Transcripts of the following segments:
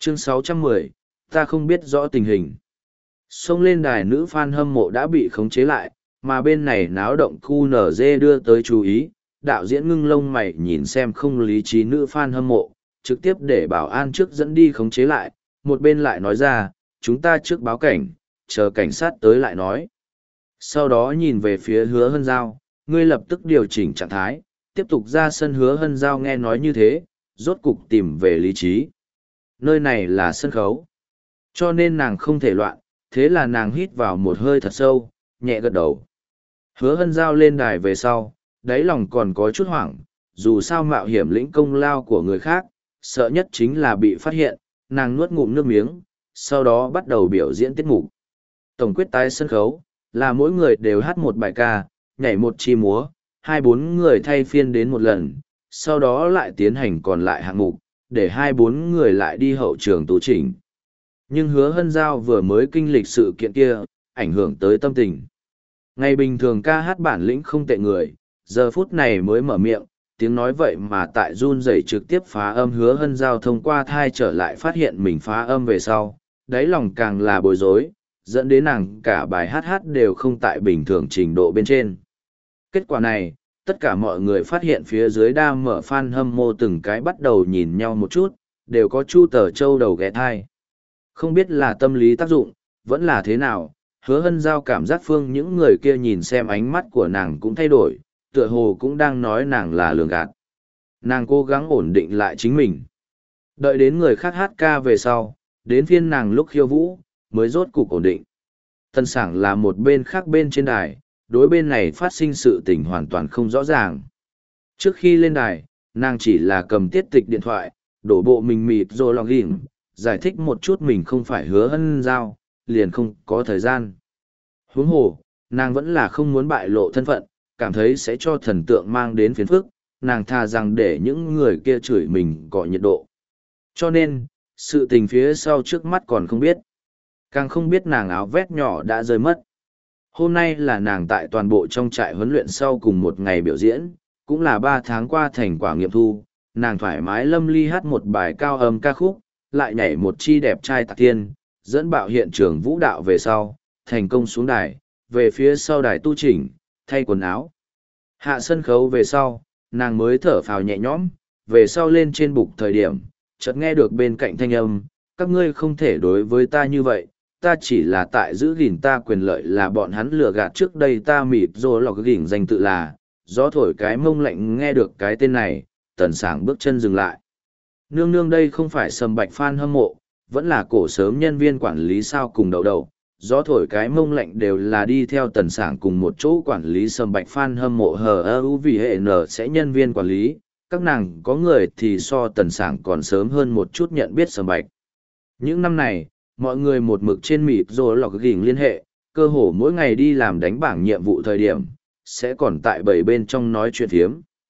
Chương 610, ta không biết rõ tình hình. Xông lên đài nữ fan hâm mộ đã bị khống chế lại, mà bên này náo động QNZ đưa tới chú ý, đạo diễn ngưng lông mày nhìn xem không lý trí nữ fan hâm mộ, trực tiếp để bảo an trước dẫn đi khống chế lại, một bên lại nói ra, chúng ta trước báo cảnh, chờ cảnh sát tới lại nói. Sau đó nhìn về phía Hứa Hân Giao, ngươi lập tức điều chỉnh trạng thái, tiếp tục ra sân. Hứa Hân Giao nghe nói như thế, rốt cục tìm về lý trí. Nơi này là sân khấu, cho nên nàng không thể loạn, thế là nàng hít vào một hơi thật sâu, nhẹ gật đầu. Hứa Hân Giao lên đài về sau, đáy lòng còn có chút hoảng, dù sao mạo hiểm lĩnh công lao của người khác, sợ nhất chính là bị phát hiện, nàng nuốt ngụm nước miếng, sau đó bắt đầu biểu diễn tiết mục. Tổng quyết tái sân khấu, là mỗi người đều hát một bài ca, nhảy một chi múa, 2-4 người thay phiên đến một lần, sau đó lại tiến hành còn lại hạng mục, để 2-4 người lại đi hậu trường tố chỉnh. Nhưng Hứa Hân Giao vừa mới kinh lịch sự kiện kia, ảnh hưởng tới tâm tình. Ngày bình thường ca hát bản lĩnh không tệ người, giờ phút này mới mở miệng, tiếng nói vậy mà tại run rẩy trực tiếp phá âm. Hứa Hân Giao thông qua thai trở lại phát hiện mình phá âm về sau, đáy lòng càng là bối rối, dẫn đến nàng cả bài hát đều không tại bình thường trình độ bên trên. Kết quả này, tất cả mọi người phát hiện phía dưới đa mở fan hâm mộ từng cái bắt đầu nhìn nhau một chút, đều có Chu Tờ Châu đầu ghé thai. Không biết là tâm lý tác dụng, vẫn là thế nào, Hứa Hân Giao cảm giác phương những người kia nhìn xem ánh mắt của nàng cũng thay đổi, tựa hồ cũng đang nói nàng là lường gạt. Nàng cố gắng ổn định lại chính mình. Đợi đến người khác hát ca về sau, đến phiên nàng lúc khiêu vũ, mới rốt cục ổn định. Tân Sảng là một bên khác bên trên đài, đối bên này phát sinh sự tình hoàn toàn không rõ ràng. Trước khi lên đài, nàng chỉ là cầm tiết tịch điện thoại, đổ bộ mình mịt rồi login, giải thích một chút mình không phải Hứa Hân Giao, liền không có thời gian. Huống hồ, nàng vẫn là không muốn bại lộ thân phận, cảm thấy sẽ cho thần tượng mang đến phiền phức, nàng thà rằng để những người kia chửi mình cọ nhiệt độ. Cho nên, sự tình phía sau trước mắt còn không biết. Càng không biết nàng áo vest nhỏ đã rơi mất. Hôm nay là nàng tại toàn bộ trong trại huấn luyện sau cùng một ngày biểu diễn, cũng là 3 tháng qua thành quả nghiệm thu, nàng thoải mái lâm ly hát một bài cao âm ca khúc, lại nhảy một chi đẹp trai tạc tiên, dẫn bạo hiện trường vũ đạo về sau, thành công xuống đài, về phía sau đài tu chỉnh, thay quần áo. Hạ sân khấu về sau, nàng mới thở phào nhẹ nhõm, về sau lên trên bục thời điểm, chợt nghe được bên cạnh thanh âm, các ngươi không thể đối với ta như vậy, ta chỉ là tại giữ gìn ta quyền lợi, là bọn hắn lừa gạt. Trước đây ta mịt rồi lọc gìn danh tự là, gió thổi cái mông lạnh. Nghe được cái tên này, Tần Sảng bước chân dừng lại. Nương nương đây không phải Sầm Bạch fan hâm mộ, vẫn là cổ sớm nhân viên quản lý sao cùng đầu đầu. Gió thổi cái mông lạnh đều là đi theo Tần Sảng cùng một chỗ quản lý Sầm Bạch fan hâm mộ HU vì hệ N sẽ nhân viên quản lý, các nàng có người thì so Tần Sảng còn sớm hơn một chút nhận biết Sầm Bạch. Những năm này, mọi người một mực trên mịt rồi lọc gỉnh liên hệ, cơ hồ mỗi ngày đi làm đánh bảng nhiệm vụ thời điểm, sẽ còn tại bảy bên trong nói chuyện phiếm.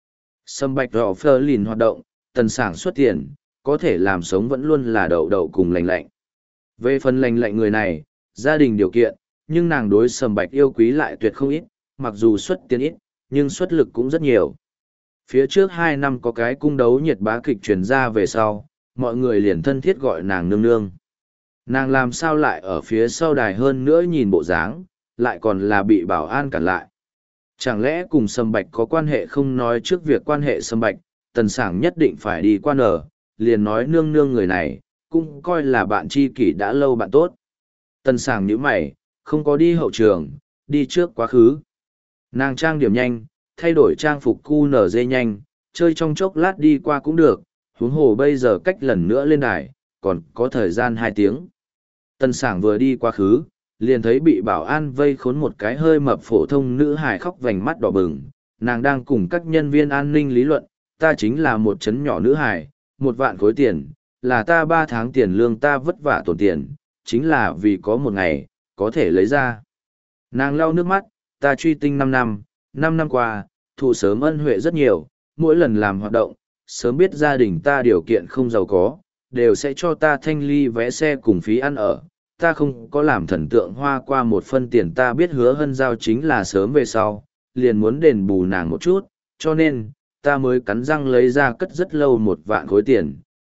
Sầm Bạch rõ phơ lìn hoạt động, Tần Sảng xuất tiền, có thể làm sống vẫn luôn là đậu đậu cùng lành lạnh. Về phần lành lạnh người này, gia đình điều kiện, nhưng nàng đối Sầm Bạch yêu quý lại tuyệt không ít, mặc dù xuất tiền ít, nhưng xuất lực cũng rất nhiều. Phía trước 2 năm có cái cung đấu nhiệt bá kịch truyền ra về sau, mọi người liền thân thiết gọi nàng nương nương. Nàng làm sao lại ở phía sau đài, hơn nữa nhìn bộ dáng, lại còn là bị bảo an cản lại. Chẳng lẽ cùng Sầm Bạch có quan hệ? Không nói trước việc quan hệ Sầm Bạch, Tần Sảng nhất định phải đi qua nở, liền nói nương nương người này, cũng coi là bạn tri kỷ đã lâu bạn tốt. Tần Sảng nhíu mày, không có đi hậu trường, đi trước quá khứ. Nàng trang điểm nhanh, thay đổi trang phục QNZ nhanh, chơi trong chốc lát đi qua cũng được, huống hồ bây giờ cách lần nữa lên đài, còn có thời gian 2 tiếng. Tần Sảng vừa đi qua khứ, liền thấy bị bảo an vây khốn một cái hơi mập phổ thông nữ hài, khóc vành mắt đỏ bừng. Nàng đang cùng các nhân viên an ninh lý luận, ta chính là một trấn nhỏ nữ hài, 1 vạn khối tiền, là ta 3 tháng tiền lương, ta vất vả tổn tiền, chính là vì có một ngày, có thể lấy ra. Nàng lau nước mắt, ta truy tinh 5 năm, 5 năm qua, thụ sớm ân huệ rất nhiều, mỗi lần làm hoạt động, sớm biết gia đình ta điều kiện không giàu có, đều sẽ cho ta thanh ly vé xe cùng phí ăn ở. Ta không có làm thần tượng hoa qua một phân tiền. Ta biết Hứa Hân Giao chính là sớm về sau, liền muốn đền bù nàng một chút, cho nên, ta mới cắn răng lấy ra cất rất lâu 1 vạn khối tiền,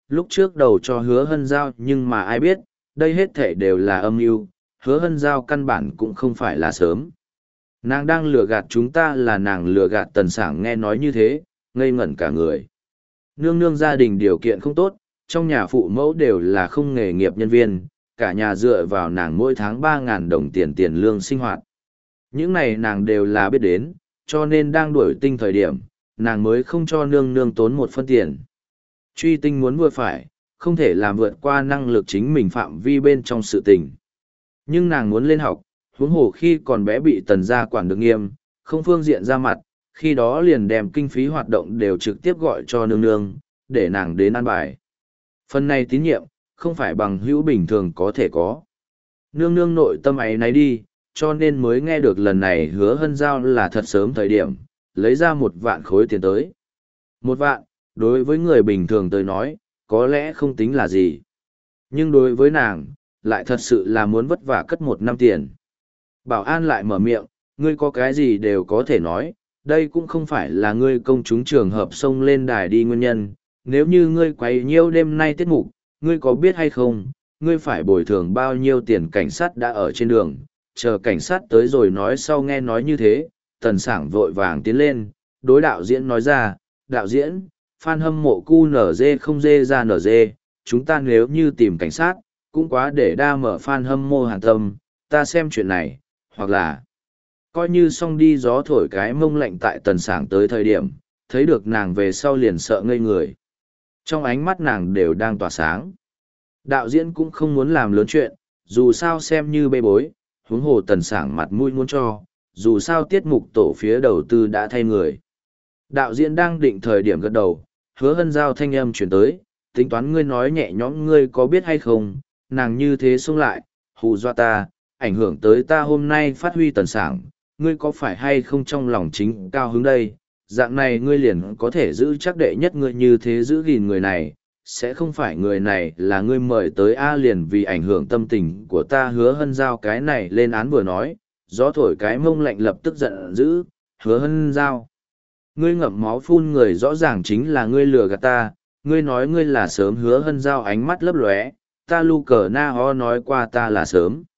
lúc trước đầu cho hứa hân giao nhưng mà ai biết, đây hết thể đều là âm mưu, hứa hân giao căn bản cũng không phải là sớm. Nàng đang lừa gạt chúng ta là nàng lừa gạt Tần Sảng nghe nói như thế, ngây ngẩn cả người. Nương nương gia đình điều kiện không tốt, trong nhà phụ mẫu đều là không nghề nghiệp nhân viên, cả nhà dựa vào nàng mỗi tháng 3.000 đồng tiền lương sinh hoạt. Những này nàng đều là biết đến, cho nên đang đuổi tinh thời điểm, nàng mới không cho nương nương tốn một phân tiền. Truy tinh muốn vừa phải, không thể làm vượt qua năng lực chính mình phạm vi bên trong sự tình. Nhưng nàng muốn lên học, huống hồ khi còn bé bị Tần gia quản được nghiêm, không phương diện ra mặt, khi đó liền đem kinh phí hoạt động đều trực tiếp gọi cho nương nương, để nàng đến an bài. Phần này tín nhiệm, không phải bằng hữu bình thường có thể có. Nương nương nội tâm ấy nấy đi, cho nên mới nghe được lần này hứa hân giao là thật sớm thời điểm, lấy ra 1.000 khối tiền tới. 1.000, đối với người bình thường tới nói, có lẽ không tính là gì. Nhưng đối với nàng, lại thật sự là muốn vất vả cất 1 năm tiền. Bảo an lại mở miệng, ngươi có cái gì đều có thể nói, đây cũng không phải là ngươi công chúng trường hợp xông lên đài đi nguyên nhân. Nếu như ngươi quấy nhiêu đêm nay tiết mục, ngươi có biết hay không, ngươi phải bồi thường bao nhiêu tiền cảnh sát đã ở trên đường, chờ cảnh sát tới rồi nói sau nghe nói như thế, Tần Sảng vội vàng tiến lên, đối đạo diễn nói ra, đạo diễn, fan hâm mộ QNZ không dê ra NG, chúng ta nếu như tìm cảnh sát, cũng quá để đa mở fan hâm mộ hàn tâm, ta xem chuyện này, hoặc là coi như xong đi gió thổi cái mông lạnh tại Tần Sảng tới thời điểm, thấy được nàng về sau liền sợ ngây người. Trong ánh mắt nàng đều đang tỏa sáng. Đạo diễn cũng không muốn làm lớn chuyện, dù sao xem như bê bối, huống hồ Tần Sảng mặt mũi muốn cho, dù sao tiết mục tổ phía đầu tư đã thay người. Đạo diễn đang định thời điểm gật đầu, hứa hân giao thanh âm chuyển tới, tính toán ngươi nói nhẹ nhõm ngươi có biết hay không, nàng như thế xông lại, hù dọa ta, ảnh hưởng tới ta hôm nay phát huy Tần Sảng, ngươi có phải hay không trong lòng chính cao hứng đây, dạng này ngươi liền có thể giữ chắc đệ nhất ngươi như thế giữ gìn người này, sẽ không phải người này là ngươi mời tới A liền vì ảnh hưởng tâm tình của ta hứa hân giao cái này lên án vừa nói, gió thổi cái mông lạnh lập tức giận dữ, hứa hân giao. Ngươi ngậm máu phun người rõ ràng chính là ngươi lừa gạt ta, ngươi nói ngươi là sớm hứa hân giao ánh mắt lấp lóe, ta lu cờ na ho nói qua ta là sớm.